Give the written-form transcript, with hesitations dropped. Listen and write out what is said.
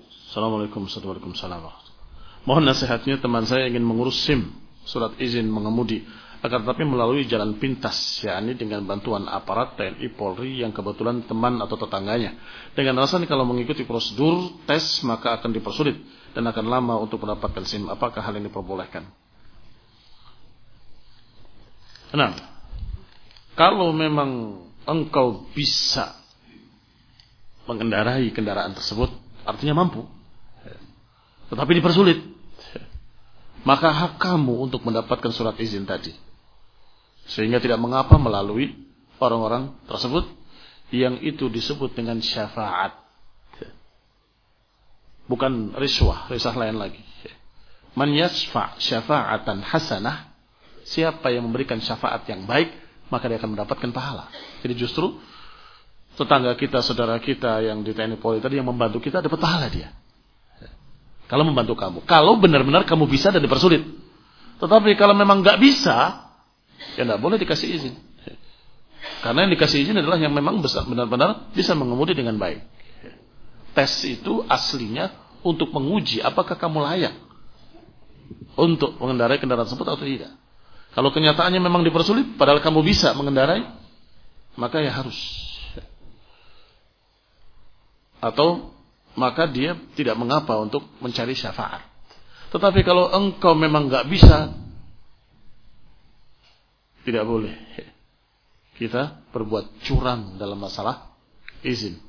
Assalamualaikum warahmatullahi wabarakatuh. Mohon nasihatnya, teman saya ingin mengurus SIM, surat izin mengemudi, akan tetapi melalui jalan pintas, yakni dengan bantuan aparat TNI Polri yang kebetulan teman atau tetangganya. Dengan alasan kalau mengikuti prosedur tes maka akan dipersulit dan akan lama untuk mendapatkan SIM. Apakah hal ini diperbolehkan? Nah, kalau memang engkau bisa mengendarai kendaraan tersebut, artinya mampu, tetapi dipersulit, maka hak kamu untuk mendapatkan surat izin tadi. Sehingga tidak mengapa melalui orang-orang tersebut yang itu disebut dengan syafaat. Bukan riswah lain lagi. Man yasfa' syafa'atan hasanah, siapa yang memberikan syafaat yang baik, maka dia akan mendapatkan pahala. Jadi justru tetangga kita, saudara kita yang di TNI Polri tadi yang membantu kita dapat pahala dia. Kalau membantu kamu, kalau benar-benar kamu bisa dan dipersulit. Tetapi kalau memang nggak bisa, ya nggak boleh dikasih izin. Karena yang dikasih izin adalah yang memang benar-benar bisa mengemudi dengan baik. Tes itu aslinya untuk menguji apakah kamu layak untuk mengendarai kendaraan tersebut atau tidak. Kalau kenyataannya memang dipersulit, padahal kamu bisa mengendarai, maka ya harus. Atau maka dia tidak mengapa untuk mencari syafaat. Tetapi kalau engkau memang nggak bisa, tidak boleh kita berbuat curang dalam masalah izin.